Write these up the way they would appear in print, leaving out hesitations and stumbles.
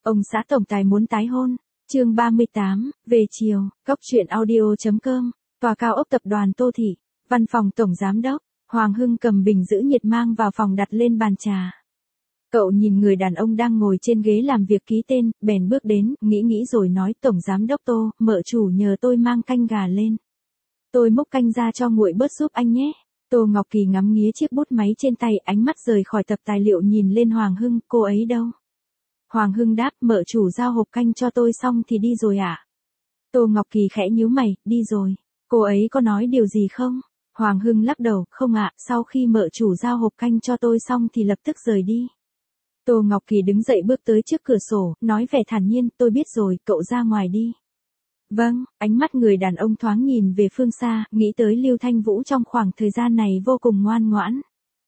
Ông xã tổng tài muốn tái hôn. Chương 38, về chiều, Cóc truyện audio.com, tòa cao ốc tập đoàn Tô Thị, văn phòng tổng giám đốc, Hoàng Hưng cầm bình giữ nhiệt mang vào phòng đặt lên bàn trà. Cậu nhìn người đàn ông đang ngồi trên ghế làm việc ký tên, bèn bước đến, nghĩ rồi nói tổng giám đốc Tô, mợ chủ nhờ tôi mang canh gà lên. Tôi múc canh ra cho nguội bớt giúp anh nhé. Tô Ngọc Kỳ ngắm nghía chiếc bút máy trên tay, ánh mắt rời khỏi tập tài liệu nhìn lên Hoàng Hưng, cô ấy đâu? Hoàng Hưng đáp, mợ chủ giao hộp canh cho tôi xong thì đi rồi ạ. Tô Ngọc Kỳ khẽ nhíu mày, đi rồi. Cô ấy có nói điều gì không? Hoàng Hưng lắc đầu, không ạ, sau khi mợ chủ giao hộp canh cho tôi xong thì lập tức rời đi. Tô Ngọc Kỳ đứng dậy bước tới trước cửa sổ, nói vẻ thản nhiên, tôi biết rồi, cậu ra ngoài đi. Vâng, ánh mắt người đàn ông thoáng nhìn về phương xa, nghĩ tới Lưu Thanh Vũ trong khoảng thời gian này vô cùng ngoan ngoãn.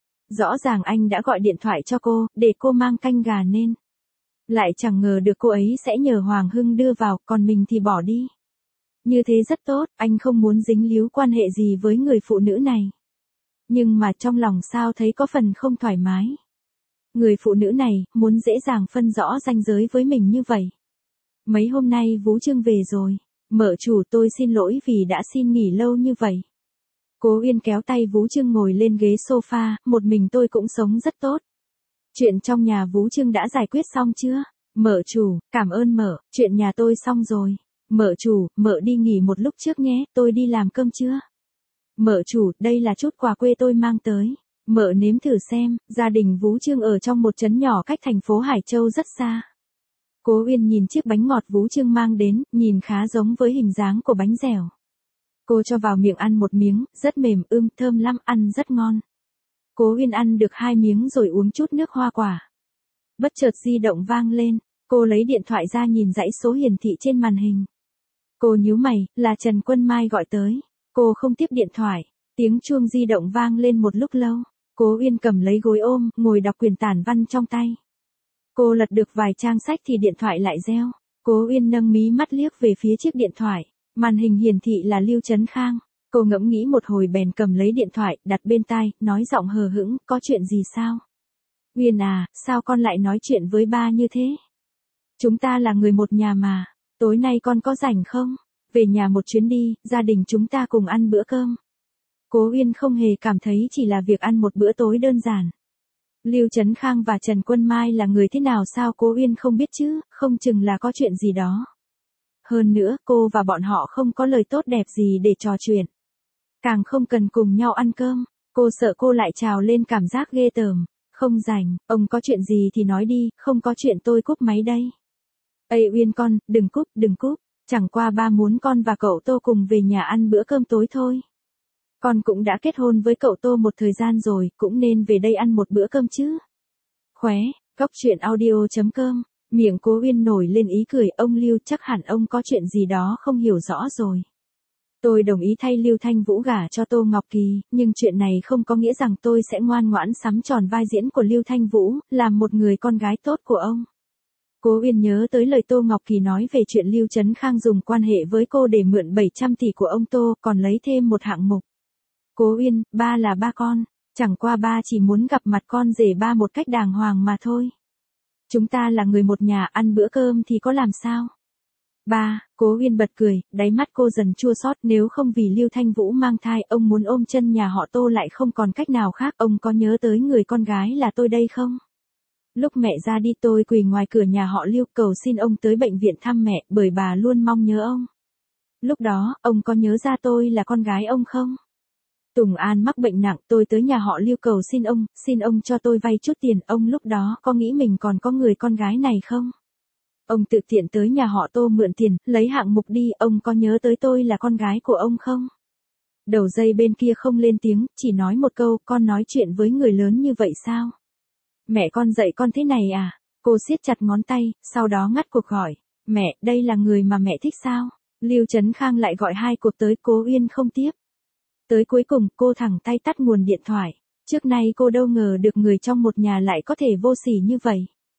Rõ ràng anh đã gọi điện thoại cho cô, để cô mang canh gà nên. Lại chẳng ngờ được cô ấy sẽ nhờ Hoàng Hưng đưa vào, còn mình thì bỏ đi. Như thế rất tốt, anh không muốn dính líu quan hệ gì với người phụ nữ này. Nhưng mà trong lòng sao thấy có phần không thoải mái. Người phụ nữ này, muốn dễ dàng phân rõ ranh giới với mình như vậy. Mấy hôm nay Vũ Trương về rồi. Mợ chủ tôi xin lỗi vì đã xin nghỉ lâu như vậy. Cố Uyên kéo tay Vũ Trương ngồi lên ghế sofa, một mình tôi cũng sống rất tốt. Chuyện trong nhà Vũ Trương đã giải quyết xong chưa? Mợ chủ, cảm ơn mợ, chuyện nhà tôi xong rồi. Mợ chủ, mợ đi nghỉ một lúc trước nhé, tôi đi làm cơm chưa? Mợ chủ, đây là chút quà quê tôi mang tới. Mợ nếm thử xem, gia đình Vũ Trương ở trong một trấn nhỏ cách thành phố Hải Châu rất xa. Cố Uyên nhìn chiếc bánh ngọt Vũ Trương mang đến, nhìn khá giống với hình dáng của bánh dẻo. Cô cho vào miệng ăn một miếng, rất mềm, thơm lắm, ăn rất ngon. Cố Uyên ăn được 2 miếng rồi uống chút nước hoa quả. Bất chợt di động vang lên, cô lấy điện thoại ra nhìn dãy số hiển thị trên màn hình. Cô nhíu mày, là Trần Quân Mai gọi tới. Cô không tiếp điện thoại, tiếng chuông di động vang lên một lúc lâu. Cố Uyên cầm lấy gối ôm, ngồi đọc quyển tản văn trong tay. Cô lật được vài trang sách thì điện thoại lại reo. Cố Uyên nâng mí mắt liếc về phía chiếc điện thoại, màn hình hiển thị là Lưu Trấn Khang. Cô ngẫm nghĩ một hồi bèn cầm lấy điện thoại, đặt bên tai, nói giọng hờ hững, có chuyện gì sao? Uyên à, sao con lại nói chuyện với ba như thế? Chúng ta là người một nhà mà, tối nay con có rảnh không? Về nhà một chuyến đi, gia đình chúng ta cùng ăn bữa cơm. Cố Uyên không hề cảm thấy chỉ là việc ăn một bữa tối đơn giản. Lưu Trấn Khang và Trần Quân Mai là người thế nào sao Cố Uyên không biết chứ, không chừng là có chuyện gì đó. Hơn nữa, cô và bọn họ không có lời tốt đẹp gì để trò chuyện. Càng không cần cùng nhau ăn cơm, cô sợ cô lại trào lên cảm giác ghê tởm. Không rảnh, ông có chuyện gì thì nói đi, không có chuyện tôi cúp máy đây. Ây Uyên con, đừng cúp, chẳng qua ba muốn con và cậu Tô cùng về nhà ăn bữa cơm tối thôi. Con cũng đã kết hôn với cậu Tô một thời gian rồi, cũng nên về đây ăn một bữa cơm chứ. Khóe, Cóc truyện audio.com, miệng Cố Uyên nổi lên ý cười, ông Lưu chắc hẳn ông có chuyện gì đó không hiểu rõ rồi. Tôi đồng ý thay Lưu Thanh Vũ gả cho Tô Ngọc Kỳ, nhưng chuyện này không có nghĩa rằng tôi sẽ ngoan ngoãn sắm tròn vai diễn của Lưu Thanh Vũ, làm một người con gái tốt của ông. Cố Uyên nhớ tới lời Tô Ngọc Kỳ nói về chuyện Lưu Trấn Khang dùng quan hệ với cô để mượn 700 tỷ của ông Tô, còn lấy thêm một hạng mục. Cố Uyên, ba là ba con, chẳng qua ba chỉ muốn gặp mặt con rể ba một cách đàng hoàng mà thôi. Chúng ta là người một nhà, ăn bữa cơm thì có làm sao? Ba, Cố Uyên bật cười, đáy mắt cô dần chua xót, nếu không vì Lưu Thanh Vũ mang thai, ông muốn ôm chân nhà họ Tô lại không còn cách nào khác, ông có nhớ tới người con gái là tôi đây không? Lúc mẹ ra đi tôi quỳ ngoài cửa nhà họ Lưu cầu xin ông tới bệnh viện thăm mẹ, bởi bà luôn mong nhớ ông. Lúc đó, ông có nhớ ra tôi là con gái ông không? Tùng An mắc bệnh nặng, tôi tới nhà họ Lưu cầu xin ông cho tôi vay chút tiền, ông lúc đó có nghĩ mình còn có người con gái này không? Ông tự tiện tới nhà họ Tô mượn tiền, lấy hạng mục đi, ông có nhớ tới tôi là con gái của ông không? Đầu dây bên kia không lên tiếng, chỉ nói một câu, con nói chuyện với người lớn như vậy sao? Mẹ con dạy con thế này à? Cô siết chặt ngón tay, sau đó ngắt cuộc gọi. Mẹ, đây là người mà mẹ thích sao? Lưu Trấn Khang lại gọi 2 cuộc tới, Cố Uyên không tiếp. Tới cuối cùng, cô thẳng tay tắt nguồn điện thoại. Trước nay cô đâu ngờ được người trong một nhà lại có thể vô sỉ như vậy.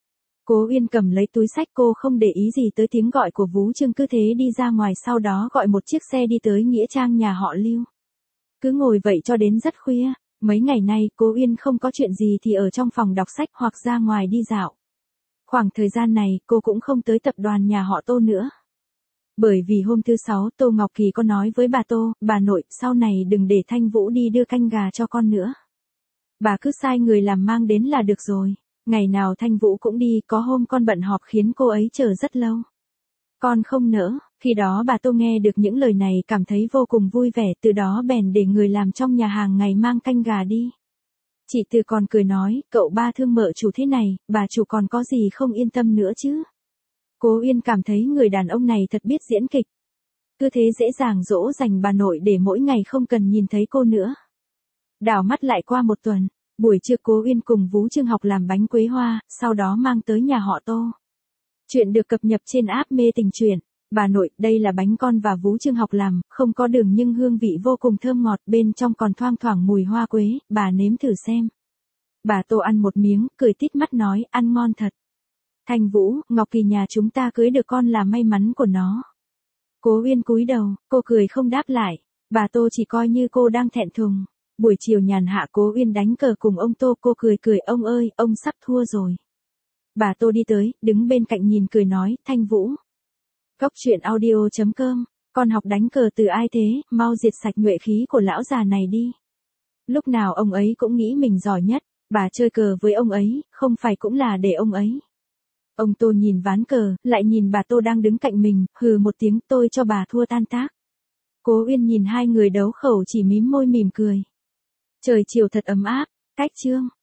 Cố Uyên cầm lấy túi xách, cô không để ý gì tới tiếng gọi của Vũ Trương, cứ thế đi ra ngoài, sau đó gọi một chiếc xe đi tới nghĩa trang nhà họ Lưu. Cứ ngồi vậy cho đến rất khuya. Mấy ngày nay, Cố Uyên không có chuyện gì thì ở trong phòng đọc sách hoặc ra ngoài đi dạo. Khoảng thời gian này cô cũng không tới tập đoàn nhà họ Tô nữa. Bởi vì hôm thứ Sáu Tô Ngọc Kỳ có nói với bà Tô, bà nội, sau này đừng để Thanh Vũ đi đưa canh gà cho con nữa. Bà cứ sai người làm mang đến là được rồi. Ngày nào Thanh Vũ cũng đi, có hôm con bận họp khiến cô ấy chờ rất lâu. Con không nỡ. Khi đó bà Tô nghe được những lời này cảm thấy vô cùng vui vẻ, từ đó bèn để người làm trong nhà hàng ngày mang canh gà đi. Chị Từ còn cười nói, cậu ba thương mợ chủ thế này, bà chủ còn có gì không yên tâm nữa chứ. Cố Uyên cảm thấy người đàn ông này thật biết diễn kịch. Cứ thế dễ dàng dỗ dành bà nội để mỗi ngày không cần nhìn thấy cô nữa. Đảo mắt lại qua một tuần, buổi trưa Cố Uyên cùng Vú Trương học làm bánh quế hoa, sau đó mang tới nhà họ Tô. Chuyện được cập nhật trên app Mê Tình Truyện. Bà nội, đây là bánh con và Vú Trương học làm, không có đường nhưng hương vị vô cùng thơm ngọt, bên trong còn thoang thoảng mùi hoa quế, bà nếm thử xem. Bà Tô ăn một miếng, cười tít mắt nói, ăn ngon thật. Thanh Vũ, Ngọc Kỳ nhà chúng ta cưới được con là may mắn của nó. Cố Uyên cúi đầu, cô cười không đáp lại. Bà Tô chỉ coi như cô đang thẹn thùng. Buổi chiều nhàn hạ Cố Uyên đánh cờ cùng ông Tô, cô cười cười, ông ơi, ông sắp thua rồi. Bà Tô đi tới, đứng bên cạnh nhìn cười nói, Thanh Vũ. Cốc truyện audio.com, con học đánh cờ từ ai thế, mau diệt sạch nhuệ khí của lão già này đi. Lúc nào ông ấy cũng nghĩ mình giỏi nhất, bà chơi cờ với ông ấy, không phải cũng là để ông ấy. Ông Tô nhìn ván cờ, lại nhìn bà Tô đang đứng cạnh mình, hừ một tiếng, tôi cho bà thua tan tác. Cố Uyên nhìn hai người đấu khẩu chỉ mím môi mỉm cười. Trời chiều thật ấm áp, cách chương.